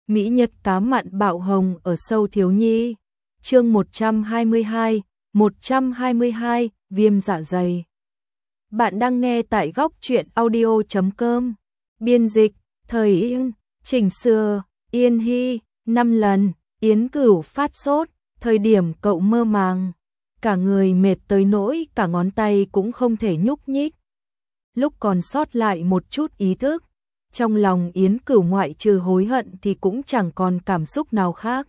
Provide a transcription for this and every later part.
Mỹ Nhật cá mặn bạo hồng ở sâu thiếu nhi. Chương 122, viêm dạ dày. Bạn đang nghe tại góc truyện audio.com. Biên dịch, thời Yên, chỉnh sửa, Yên Hy, 5 lần, Yến Cửu phát sốt, thời điểm cậu mơ màng. Cả người mệt tới nỗi cả ngón tay cũng không thể nhúc nhích. Lúc còn sót lại một chút ý thức, trong lòng Yến Cửu ngoại trừ hối hận thì cũng chẳng còn cảm xúc nào khác.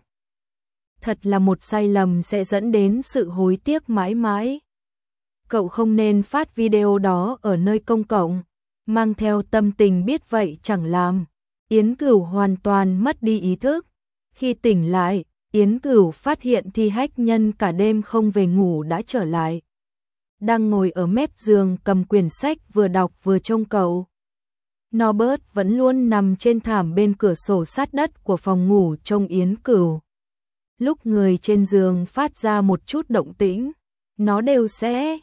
Thật là một sai lầm sẽ dẫn đến sự hối tiếc mãi mãi. Cậu không nên phát video đó ở nơi công cộng, mang theo tâm tình biết vậy chẳng làm. Yến Cửu hoàn toàn mất đi ý thức. Khi tỉnh lại, Yến Cửu phát hiện Thi Hách Nhân cả đêm không về ngủ đã trở lại. Đang ngồi ở mép giường cầm quyển sách vừa đọc vừa trông cậu. Norbert vẫn luôn nằm trên thảm bên cửa sổ sát đất của phòng ngủ trông Yến Cửu. Lúc người trên giường phát ra một chút động tĩnh, nó đều sẽ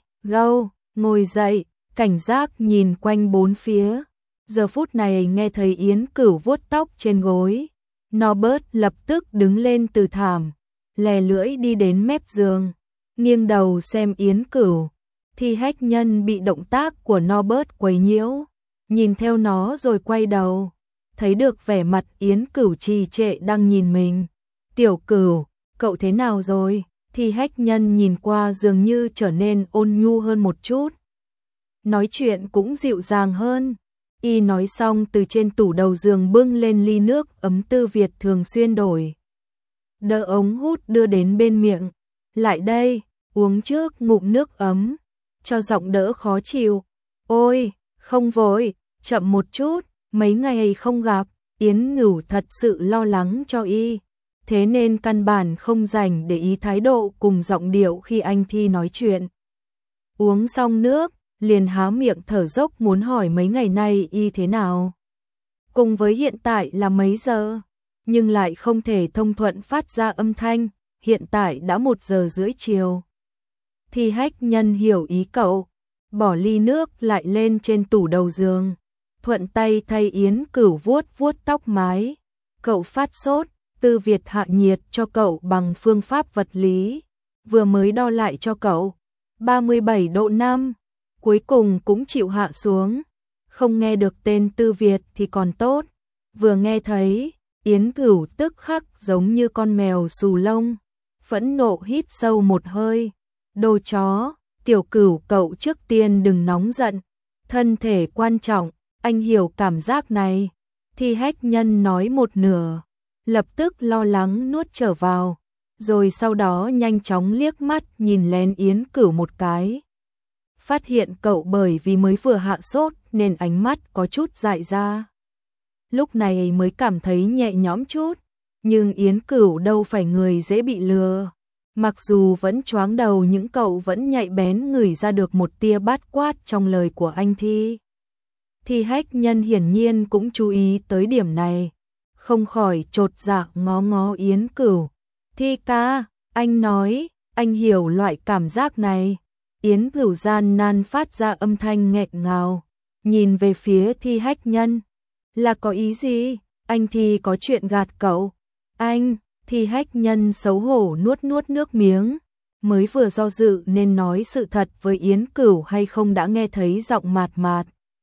ngồi dậy, cảnh giác nhìn quanh bốn phía. Giờ phút này nghe thấy Yến Cửu vuốt tóc trên gối, Norbert lập tức đứng lên từ thảm, lè lưỡi đi đến mép giường, nghiêng đầu xem Yến Cửu. Thi Hách Nhân bị động tác của Norbert quấy nhiễu, nhìn theo nó rồi quay đầu, thấy được vẻ mặt Yến Cửu trì trệ đang nhìn mình. "Tiểu Cửu, cậu thế nào rồi?" Thi Hách Nhân nhìn qua dường như trở nên ôn nhu hơn một chút. Nói chuyện cũng dịu dàng hơn. Y nói xong từ trên tủ đầu giường bưng lên ly nước ấm Tư Việt thường xuyên đổi. Đỡ ống hút đưa đến bên miệng. "Lại đây, uống trước ngụm nước ấm, cho giọng đỡ khó chịu." "Ôi, không vội, chậm một chút, mấy ngày không gặp." Yến Cửu thật sự lo lắng cho Y, thế nên căn bản không dành để ý thái độ cùng giọng điệu khi anh Thi nói chuyện. Uống xong nước, liền há miệng thở dốc muốn hỏi mấy ngày nay Y thế nào. Cùng với hiện tại là mấy giờ, nhưng lại không thể thông thuận phát ra âm thanh, hiện tại đã 1:30 chiều. Thi Hách Nhân hiểu ý cậu, bỏ ly nước lại lên trên tủ đầu giường, thuận tay thay Yến Cửu vuốt tóc mái. "Cậu phát sốt, Tư Việt hạ nhiệt cho cậu bằng phương pháp vật lý, vừa mới đo lại cho cậu, 37 độ 5, cuối cùng cũng chịu hạ xuống." Không nghe được tên Tư Việt thì còn tốt, vừa nghe thấy, Yến Cửu tức khắc giống như con mèo xù lông, phẫn nộ hít sâu một hơi. "Đồ chó, Tiểu Cửu cậu trước tiên đừng nóng giận, thân thể quan trọng, anh hiểu cảm giác này." Thi Hách Nhân nói một nửa, lập tức lo lắng nuốt trở vào, rồi sau đó nhanh chóng liếc mắt nhìn lén Yến Cửu một cái. Phát hiện cậu bởi vì mới vừa hạ sốt nên ánh mắt có chút dại ra. Lúc này mới cảm thấy nhẹ nhõm chút, nhưng Yến Cửu đâu phải người dễ bị lừa. Mặc dù vẫn choáng đầu nhưng cậu vẫn nhạy bén ngửi ra được một tia bát quát trong lời của anh Thi. Thi Hách Nhân hiển nhiên cũng chú ý tới điểm này, không khỏi chột dạ ngó Yến Cửu. "Thi ca, anh nói, anh hiểu loại cảm giác này." Yến Cửu gian nan phát ra âm thanh nghẹn ngào, nhìn về phía Thi Hách Nhân. "Là có ý gì? Anh Thi có chuyện gạt cậu?" "Anh..." Thi Hách Nhân xấu hổ nuốt nước miếng, mới vừa do dự nên nói sự thật với Yến Cửu hay không đã nghe thấy giọng mạt mạt.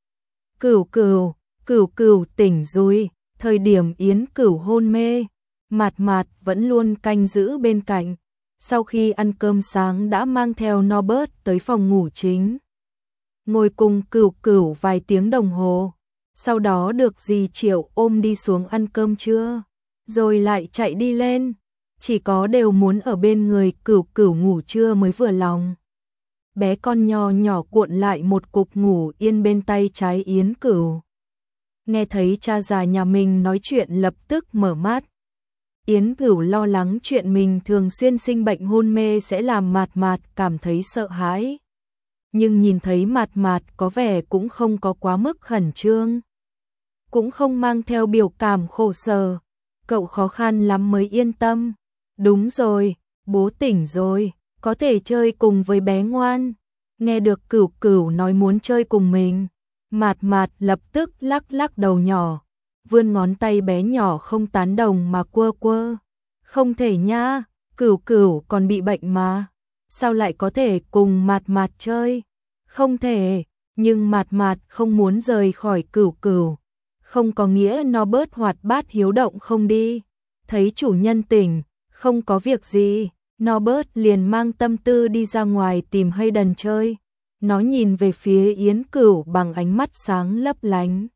Cửu tỉnh rồi." Thời điểm Yến Cửu hôn mê, mạt mạt vẫn luôn canh giữ bên cạnh. Sau khi ăn cơm sáng đã mang theo Norbert tới phòng ngủ chính, ngồi cùng Cửu vài tiếng đồng hồ, sau đó được dì Triệu ôm đi xuống ăn cơm trưa, rồi lại chạy đi lên, chỉ có đều muốn ở bên người Cửu ngủ trưa mới vừa lòng. Bé con nhỏ cuộn lại một cục ngủ yên bên tay trái Yến Cửu. Nghe thấy cha già nhà mình nói chuyện lập tức mở mắt. Yến Cửu lo lắng chuyện mình thường xuyên sinh bệnh hôn mê sẽ làm mạt mạt cảm thấy sợ hãi. Nhưng nhìn thấy mạt mạt có vẻ cũng không có quá mức khẩn trương, cũng không mang theo biểu cảm khổ sở. Cậu khó khăn lắm mới yên tâm. "Đúng rồi, bố tỉnh rồi, có thể chơi cùng với bé ngoan." Nghe được Cửu nói muốn chơi cùng mình, mạt mạt lập tức lắc đầu nhỏ. vươn ngón tay bé nhỏ không tán đồng mà quơ quơ. Không thể nha, Cửu Cửu còn bị bệnh mà, sao lại có thể cùng Mạt Mạt chơi? Không thể, nhưng Mạt Mạt không muốn rời khỏi Cửu Cửu, không có nghĩa nó bớt hoạt bát hiếu động không đi. Thấy chủ nhân tỉnh, không có việc gì, nó bớt liền mang tâm tư đi ra ngoài tìm Hayden chơi. Nó nhìn về phía Yến Cửu bằng ánh mắt sáng lấp lánh,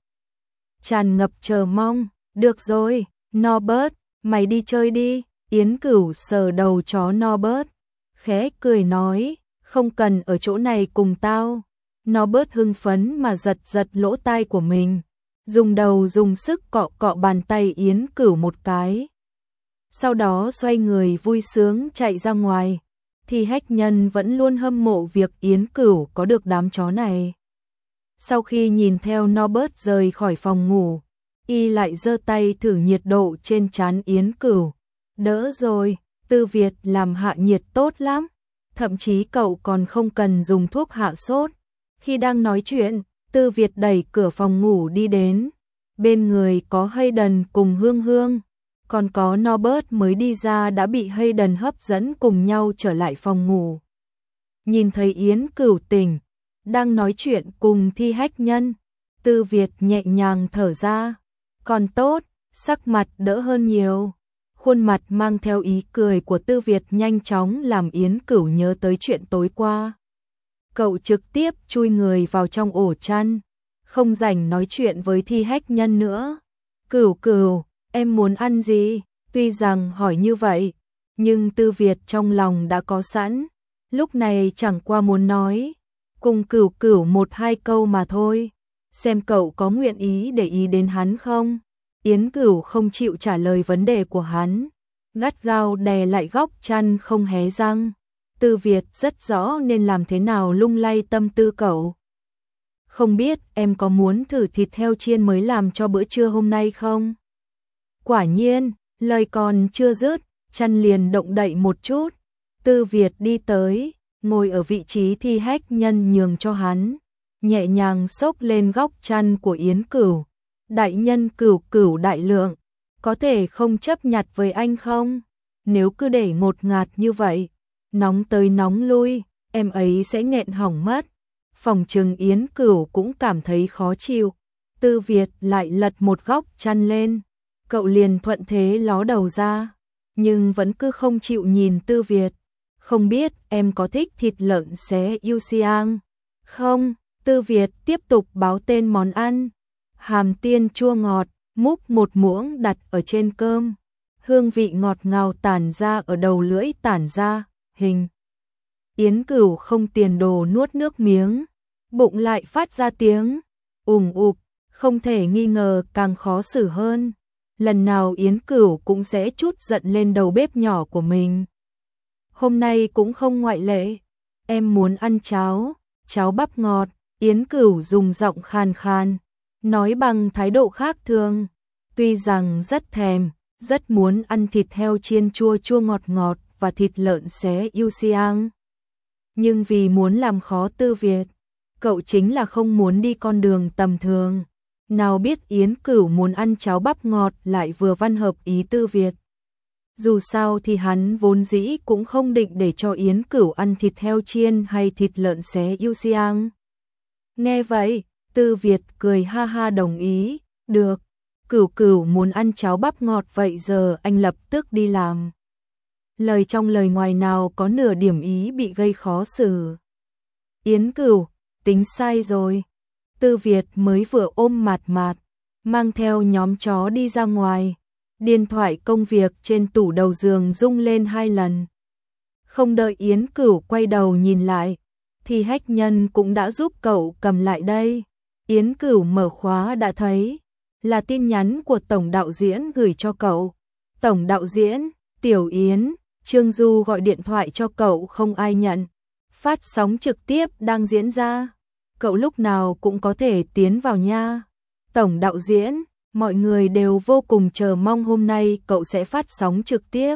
tràn ngập chờ mong. Được rồi, Norbert, mày đi chơi đi. Yến Cửu sờ đầu chó Norbert, khẽ cười nói, không cần ở chỗ này cùng tao. Norbert hưng phấn mà giật giật lỗ tai của mình, dùng đầu dùng sức cọ cọ bàn tay Yến Cửu một cái. Sau đó xoay người vui sướng chạy ra ngoài. Thì Hách Nhân vẫn luôn hâm mộ việc Yến Cửu có được đám chó này. Sau khi nhìn theo Norbert rời khỏi phòng ngủ, y lại giơ tay thử nhiệt độ trên trán Yến Cửu. Đỡ rồi, Tư Việt làm hạ nhiệt tốt lắm, thậm chí cậu còn không cần dùng thuốc hạ sốt. Khi đang nói chuyện, Tư Việt đẩy cửa phòng ngủ đi đến. Bên người có Hayden cùng Hương Hương, còn có Norbert mới đi ra đã bị Hayden hấp dẫn cùng nhau trở lại phòng ngủ. Nhìn thấy Yến Cửu tỉnh, đang nói chuyện cùng Thi Hách Nhân, Tư Việt nhẹ nhàng thở ra. Còn tốt, sắc mặt đỡ hơn nhiều. Khuôn mặt mang theo ý cười của Tư Việt nhanh chóng làm Yến Cửu nhớ tới chuyện tối qua. Cậu trực tiếp chui người vào trong ổ chăn, không rảnh nói chuyện với Thi Hách Nhân nữa. Cửu Cửu, em muốn ăn gì? Tuy rằng hỏi như vậy, nhưng Tư Việt trong lòng đã có sẵn, lúc này chẳng qua muốn nói cùng Cửu Cửu một hai câu mà thôi, xem cậu có nguyện ý để ý đến hắn không. Yến Cửu không chịu trả lời vấn đề của hắn, gắt gao đè lại góc chăn không hé răng. Tư Việt rất rõ nên làm thế nào lung lay tâm tư cậu. Không biết em có muốn thử thịt heo chiên mới làm cho bữa trưa hôm nay không? Quả nhiên, lời còn chưa dứt, chăn liền động đậy một chút. Tư Việt đi tới, ngồi ở vị trí Thi Hách Nhân nhường cho hắn, nhẹ nhàng xốc lên góc chăn của Yến Cửu. Đại nhân Cửu Cửu đại lượng, có thể không chấp nhặt với anh không? Nếu cứ để ngột ngạt như vậy, nóng tới nóng lui, em ấy sẽ nghẹn hỏng mất. Phòng trừng Yến Cửu cũng cảm thấy khó chịu. Tư Việt lại lật một góc chăn lên, cậu liền thuận thế ló đầu ra, nhưng vẫn cứ không chịu nhìn Tư Việt. Không biết em có thích thịt lợn xé yêu xiang không? Tư Việt tiếp tục báo tên món ăn. Hàm tiên chua ngọt, múc một muỗng đặt ở trên cơm. Hương vị ngọt ngào tản ra ở đầu lưỡi tản ra, hình. Yến Cửu không tiền đồ nuốt nước miếng, bụng lại phát ra tiếng ùng ục, không thể nghi ngờ càng khó xử hơn. Lần nào Yến Cửu cũng sẽ trút giận lên đầu bếp nhỏ của mình. Hôm nay cũng không ngoại lệ. Em muốn ăn cháo, cháo bắp ngọt. Yến Cửu dùng giọng khàn khàn, nói bằng thái độ khác thường. Tuy rằng rất thèm, rất muốn ăn thịt heo chiên chua chua ngọt ngọt và thịt lợn xé yêu xiang, nhưng vì muốn làm khó Tư Việt, cậu chính là không muốn đi con đường tầm thường. Nào biết Yến Cửu muốn ăn cháo bắp ngọt lại vừa văn hợp ý Tư Việt. Dù sao thì hắn vốn dĩ cũng không định để cho Yến Cửu ăn thịt heo chiên hay thịt lợn xé yêu xiang. Nghe vậy, Tư Việt cười ha ha đồng ý. Được, Cửu Cửu muốn ăn cháo bắp ngọt vậy giờ anh lập tức đi làm. Lời trong lời ngoài nào có nửa điểm ý bị gây khó xử. Yến Cửu, tính sai rồi. Tư Việt mới vừa ôm Mạt Mạt, mang theo nhóm chó đi ra ngoài. Điện thoại công việc trên tủ đầu giường rung lên 2 lần. Không đợi Yến Cửu quay đầu nhìn lại, thì Hách Nhân cũng đã giúp cậu cầm lại đây. Yến Cửu mở khóa đã thấy là tin nhắn của tổng đạo diễn gửi cho cậu. Tổng đạo diễn, Tiểu Yến, Trương Du gọi điện thoại cho cậu không ai nhận. Phát sóng trực tiếp đang diễn ra, cậu lúc nào cũng có thể tiến vào nha. Tổng đạo diễn, mọi người đều vô cùng chờ mong hôm nay cậu sẽ phát sóng trực tiếp.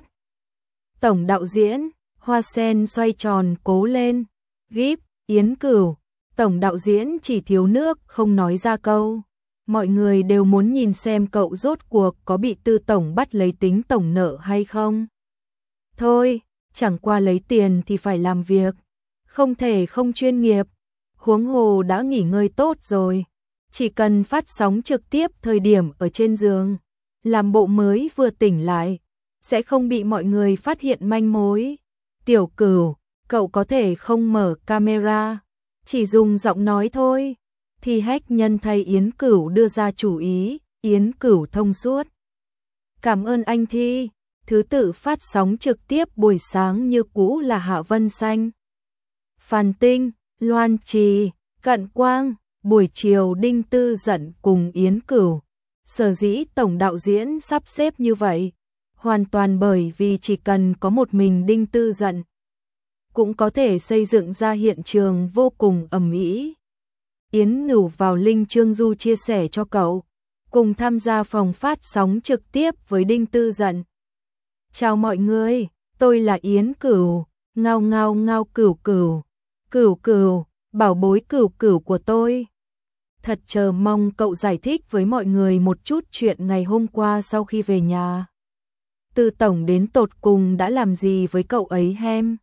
Tổng đạo diễn, hoa sen xoay tròn cố lên. Gíp, Yến Cửu, tổng đạo diễn chỉ thiếu nước không nói ra câu. mọi người đều muốn nhìn xem cậu rốt cuộc có bị Tư tổng bắt lấy tính tổng nợ hay không. Thôi, chẳng qua lấy tiền thì phải làm việc, không thể không chuyên nghiệp, huống hồ đã nghỉ ngơi tốt rồi, chỉ cần phát sóng trực tiếp thời điểm ở trên giường, làm bộ mới vừa tỉnh lại, sẽ không bị mọi người phát hiện manh mối. Tiểu Cửu, cậu có thể không mở camera, chỉ dùng giọng nói thôi. Thì hách nhân thay Yến Cửu đưa ra chủ ý, Yến Cửu thông suốt. Cảm ơn anh Thi, thứ tự phát sóng trực tiếp buổi sáng như cũ là Hạ Vân Xanh, Phan Tinh, Loan Trì, Cận Quang, buổi chiều Đinh Tư Dận cùng Yến Cửu. Sở dĩ tổng đạo diễn sắp xếp như vậy, hoàn toàn bởi vì chỉ cần có một mình Đinh Tư Dận, cũng có thể xây dựng ra hiện trường vô cùng ầm ĩ. Yến Nửu vào link Trương Du chia sẻ cho cậu, cùng tham gia phòng phát sóng trực tiếp với Đinh Tư Dận. Chào mọi người, tôi là Yến Cửu, ngao ngao ngao Cửu Cửu, Cửu Cửu, bảo bối Cửu Cửu của tôi. Thật chờ mong cậu giải thích với mọi người một chút chuyện ngày hôm qua sau khi về nhà. Tư tổng đến tột cùng đã làm gì với cậu ấy hem?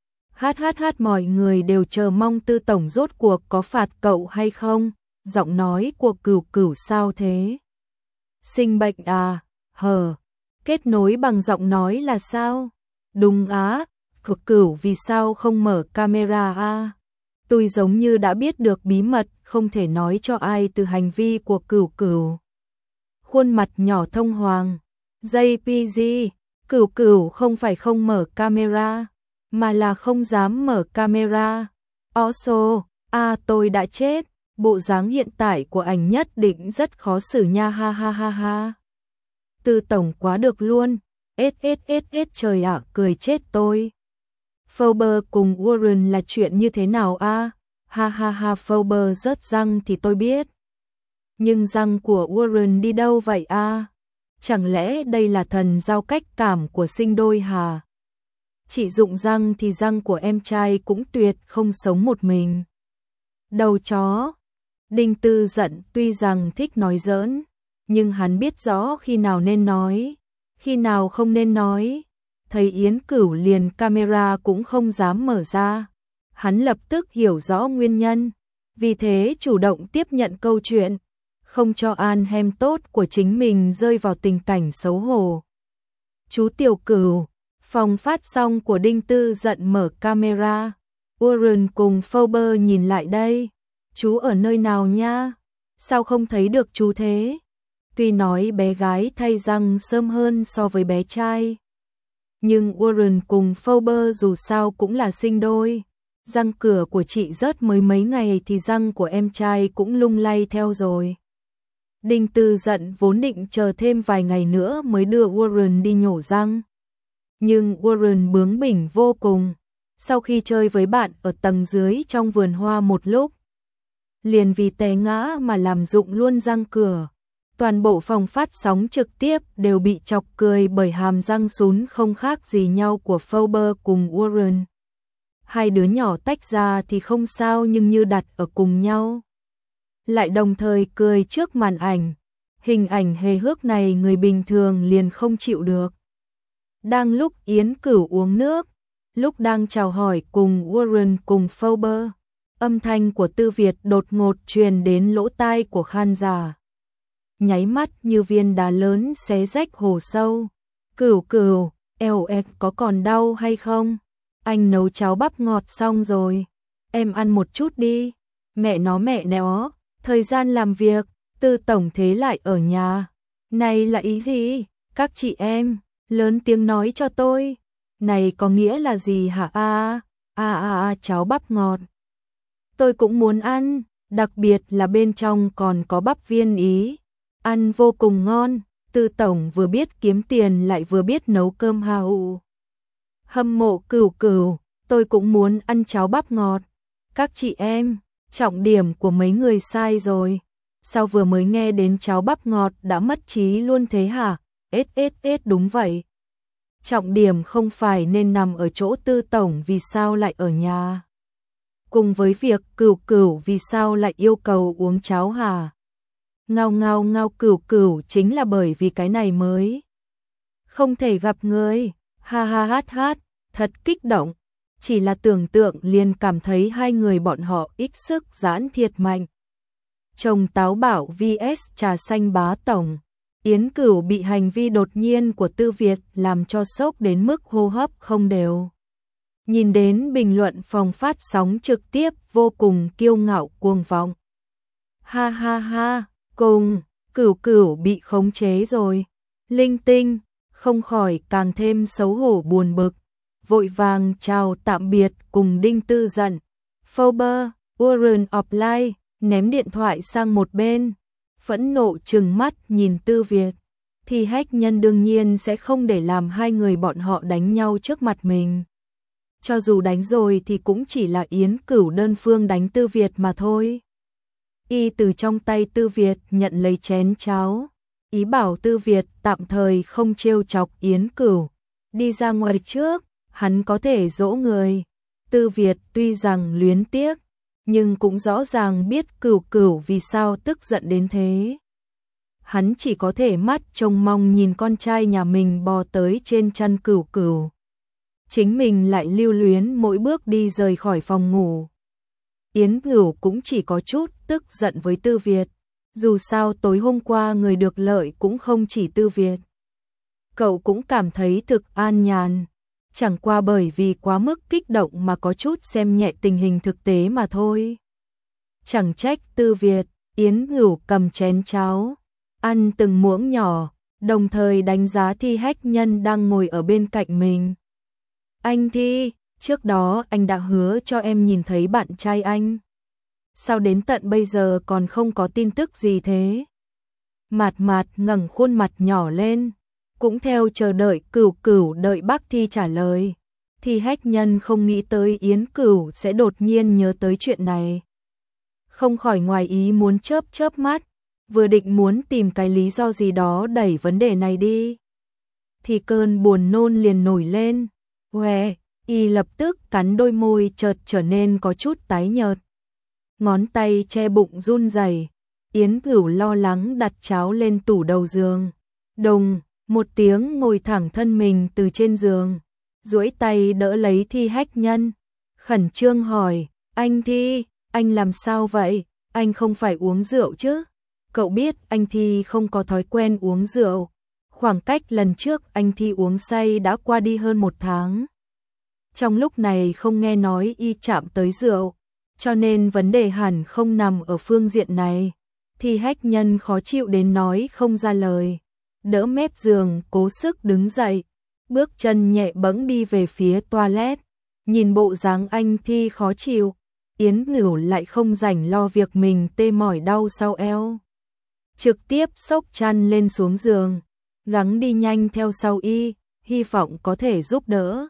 Mọi người đều chờ mong Tư tổng rốt cuộc có phạt cậu hay không? Giọng nói của Cửu Cửu sao thế? Sinh bệnh à? Hờ. Kết nối bằng giọng nói là sao? Đúng á, Cửu Cửu vì sao không mở camera à? Tôi giống như đã biết được bí mật không thể nói cho ai từ hành vi của Cửu Cửu. Khuôn mặt nhỏ thông hoàng. JPG, Cửu Cửu không phải không mở camera, mà là không dám mở camera. Also, tôi đã chết, bộ dáng hiện tại của ảnh nhất định rất khó xử nha ha ha ha ha. Tư tổng quá được luôn, trời ạ, cười chết tôi. Faber cùng Warren là chuyện như thế nào a? Ha ha ha, Faber rớt răng thì tôi biết. Nhưng răng của Warren đi đâu vậy a? Chẳng lẽ đây là thần giao cách cảm của sinh đôi hả? Chỉ dụng răng thì răng của em trai cũng tuyệt không sống một mình. Đầu chó. Đinh Tư Dận tuy rằng thích nói giỡn, nhưng hắn biết rõ khi nào nên nói, khi nào không nên nói. Thấy Yến Cửu liền camera cũng không dám mở ra, hắn lập tức hiểu rõ nguyên nhân, vì thế chủ động tiếp nhận câu chuyện, không cho an hem tốt của chính mình rơi vào tình cảnh xấu hổ. Chú Tiểu Cửu, phòng phát xong của Đinh Tư Dận mở camera, Warren cùng Faber nhìn lại đây, chú ở nơi nào nha? Sao không thấy được chú thế? Tuy nói bé gái thay răng sớm hơn so với bé trai, nhưng Warren cùng Faber dù sao cũng là sinh đôi. Răng cửa của chị rớt mới mấy ngày thì răng của em trai cũng lung lay theo rồi. Đinh Tư Dận vốn định chờ thêm vài ngày nữa mới đưa Warren đi nhổ răng. Nhưng Warren bướng bỉnh vô cùng. Sau khi chơi với bạn ở tầng dưới trong vườn hoa một lúc, liền vì té ngã mà làm rụng luôn răng cửa. Toàn bộ phòng phát sóng trực tiếp đều bị chọc cười bởi hàm răng sún không khác gì nhau của Faber cùng Warren. Hai đứa nhỏ tách ra thì không sao, nhưng như đặt ở cùng nhau, lại đồng thời cười trước màn ảnh. Hình ảnh hề hước này người bình thường liền không chịu được. Đang lúc Yến Cửu uống nước, lúc đang chào hỏi cùng Warren cùng Faber, âm thanh của Tư Việt đột ngột truyền đến lỗ tai của khán giả. Nháy mắt như viên đá lớn xé rách hồ sâu. Cửu Cửu, eo ẹ có còn đau hay không? Anh nấu cháo bắp ngọt xong rồi, em ăn một chút đi. Mẹ nó, thời gian làm việc, Tư tổng thế lại ở nhà. Này là ý gì? Các chị em, lớn tiếng nói cho tôi. Này có nghĩa là gì hả? Cháo bắp ngọt. Tôi cũng muốn ăn, đặc biệt là bên trong còn có bắp viên ý. Ăn vô cùng ngon, Tư tổng vừa biết kiếm tiền lại vừa biết nấu cơm hào. Hâm mộ Cửu Cửu, tôi cũng muốn ăn cháo bắp ngọt. Các chị em, trọng điểm của mấy người sai rồi. Sao vừa mới nghe đến cháo bắp ngọt đã mất trí luôn thế hả? Đúng vậy. Trọng điểm không phải nên nằm ở chỗ Tư tổng vì sao lại ở nhà. Cùng với việc Cửu Cửu vì sao lại yêu cầu uống cháo hả? Ngao ngao ngao, Cửu Cửu chính là bởi vì cái này mới không thể gặp người. Ha ha hát hát, thật kích động. Chỉ là tưởng tượng liền cảm thấy hai người bọn họ ít sức giãn thiệt mạnh. Chồng táo bảo vs trà xanh bá tổng. Yến Cửu bị hành vi đột nhiên của Tư Việt làm cho sốc đến mức hô hấp không đều. Nhìn đến bình luận phòng phát sóng trực tiếp vô cùng kiêu ngạo cuồng vọng. Ha ha ha, cùng, Cửu Cửu bị khống chế rồi. Linh Tinh, không khỏi càng thêm xấu hổ buồn bực. Vội vàng chào tạm biệt cùng Đinh Tư giận. Fober, Urn offline, ném điện thoại sang một bên. Phẫn nộ trừng mắt nhìn Tư Việt. Thì Hách Nhân đương nhiên sẽ không để làm hai người bọn họ đánh nhau trước mặt mình. Cho dù đánh rồi thì cũng chỉ là Yến Cửu đơn phương đánh Tư Việt mà thôi. Y từ trong tay Tư Việt nhận lấy chén cháo. Ý bảo Tư Việt tạm thời không trêu chọc Yến Cửu. Đi ra ngoài trước, hắn có thể dỗ người. Tư Việt tuy rằng luyến tiếc, nhưng cũng rõ ràng biết Cửu Cửu vì sao tức giận đến thế. Hắn chỉ có thể mắt trông mong nhìn con trai nhà mình bò tới trên chăn Cửu Cửu. Chính mình lại lưu luyến mỗi bước đi rời khỏi phòng ngủ. Yến Cửu cũng chỉ có chút tức giận với Tư Việt. Dù sao tối hôm qua người được lợi cũng không chỉ Tư Việt. Cậu cũng cảm thấy thực an nhàn. Chẳng qua bởi vì quá mức kích động mà có chút xem nhẹ tình hình thực tế mà thôi. Chẳng trách Tư Việt, Yến Cửu cầm chén cháo, ăn từng muỗng nhỏ, đồng thời đánh giá Thi Hách Nhân đang ngồi ở bên cạnh mình. Anh Thi, trước đó anh đã hứa cho em nhìn thấy bạn trai anh. Sao đến tận bây giờ còn không có tin tức gì thế? Mạt Mạt ngẩng khuôn mặt nhỏ lên, cũng theo chờ đợi Cửu Cửu đợi bác Thi trả lời. Thi Hách Nhân không nghĩ tới Yến Cửu sẽ đột nhiên nhớ tới chuyện này. Không khỏi ngoài ý muốn chớp chớp mắt, vừa định muốn tìm cái lý do gì đó đẩy vấn đề này đi. Thì cơn buồn nôn liền nổi lên. Hoe, y lập tức cắn đôi môi chợt trở nên có chút tái nhợt. Ngón tay che bụng run rẩy. Yến Cửu lo lắng đặt cháo lên tủ đầu giường. Đùng, một tiếng ngồi thẳng thân mình từ trên giường, duỗi tay đỡ lấy Thi Hách Nhân, khẩn trương hỏi, anh Thi, anh làm sao vậy? Anh không phải uống rượu chứ? Cậu biết anh Thi không có thói quen uống rượu. Khoảng cách lần trước anh Thi uống say đã qua đi hơn 1 tháng. Trong lúc này không nghe nói y chạm tới rượu, cho nên vấn đề hẳn không nằm ở phương diện này. Thi Hách Nhân khó chịu đến nói không ra lời. Đỡ mép giường cố sức đứng dậy, bước chân nhẹ bẫng đi về phía toilet. Nhìn bộ dáng anh Thi khó chịu, Yến Cửu lại không rảnh lo việc mình tê mỏi đau sau eo. Trực tiếp xốc chăn lên xuống giường, gắng đi nhanh theo sau y, hy vọng có thể giúp đỡ.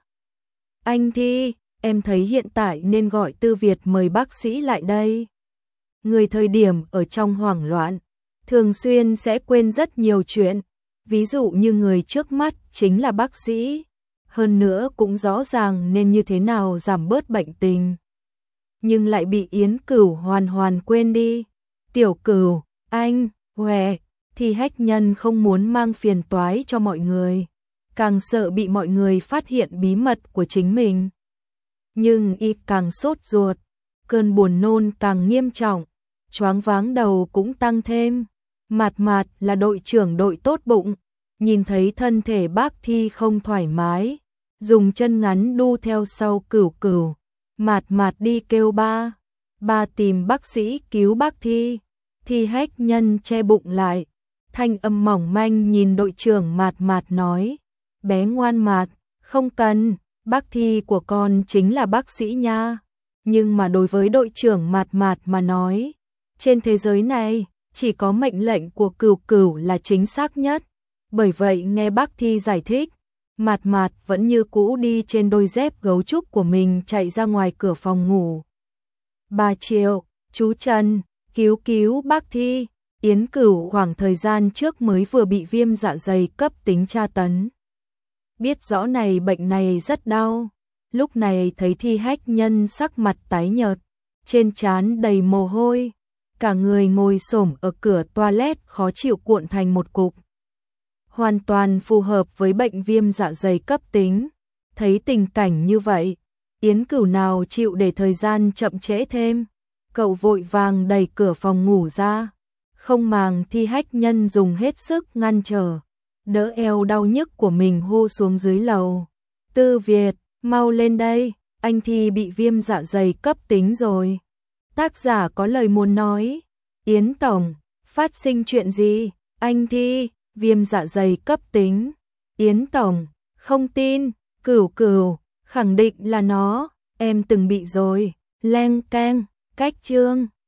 Anh Thi, em thấy hiện tại nên gọi Tư Việt mời bác sĩ lại đây. Người thời điểm ở trong hoảng loạn, thường xuyên sẽ quên rất nhiều chuyện. Ví dụ như người trước mắt chính là bác sĩ, hơn nữa cũng rõ ràng nên như thế nào giảm bớt bệnh tình. Nhưng lại bị Yến Cửu hoàn quên đi. Tiểu Cửu, anh, Hoe, Thi Hách Nhân không muốn mang phiền toái cho mọi người, càng sợ bị mọi người phát hiện bí mật của chính mình. Nhưng y càng sốt ruột, cơn buồn nôn càng nghiêm trọng, choáng váng đầu cũng tăng thêm. Mạt Mạt là đội trưởng đội tốt bụng, nhìn thấy thân thể bác Thi không thoải mái, dùng chân ngắn đu theo sau Cửu Cửu. Mạt Mạt đi kêu ba tìm bác sĩ cứu bác Thi. Thi Hách Nhân che bụng lại, thanh âm mỏng manh nhìn đội trưởng Mạt Mạt nói, bé ngoan Mạt, không cần, bác Thi của con chính là bác sĩ nha. Nhưng mà đối với đội trưởng Mạt Mạt mà nói, trên thế giới này chỉ có mệnh lệnh của Cửu Cửu là chính xác nhất. Bởi vậy nghe bác Thi giải thích, Mạt Mạt vẫn như cũ đi trên đôi dép gấu trúc của mình chạy ra ngoài cửa phòng ngủ. 3 triệu, chú Trần, cứu bác Thi. Yến Cửu khoảng thời gian trước mới vừa bị viêm dạ dày cấp tính tra tấn. Biết rõ này bệnh này rất đau. Lúc này thấy Thi Hách Nhân sắc mặt tái nhợt, trên trán đầy mồ hôi, cả người ngồi xổm ở cửa toilet khó chịu cuộn thành một cục. Hoàn toàn phù hợp với bệnh viêm dạ dày cấp tính. Thấy tình cảnh như vậy, Yến Cửu nào chịu để thời gian chậm trễ thêm. Cậu vội vàng đẩy cửa phòng ngủ ra, không màng Thi Hách Nhân dùng hết sức ngăn trở, đỡ eo đau nhức của mình hô xuống dưới lầu. Tư Việt, mau lên đây, anh Thi bị viêm dạ dày cấp tính rồi. Tác giả có lời muốn nói. Yến Tổng, phát sinh chuyện gì? Anh Thi, viêm dạ dày cấp tính. Yến Tổng, không tin, Cửu, khẳng định là nó, em từng bị rồi. Leng keng, cách chương.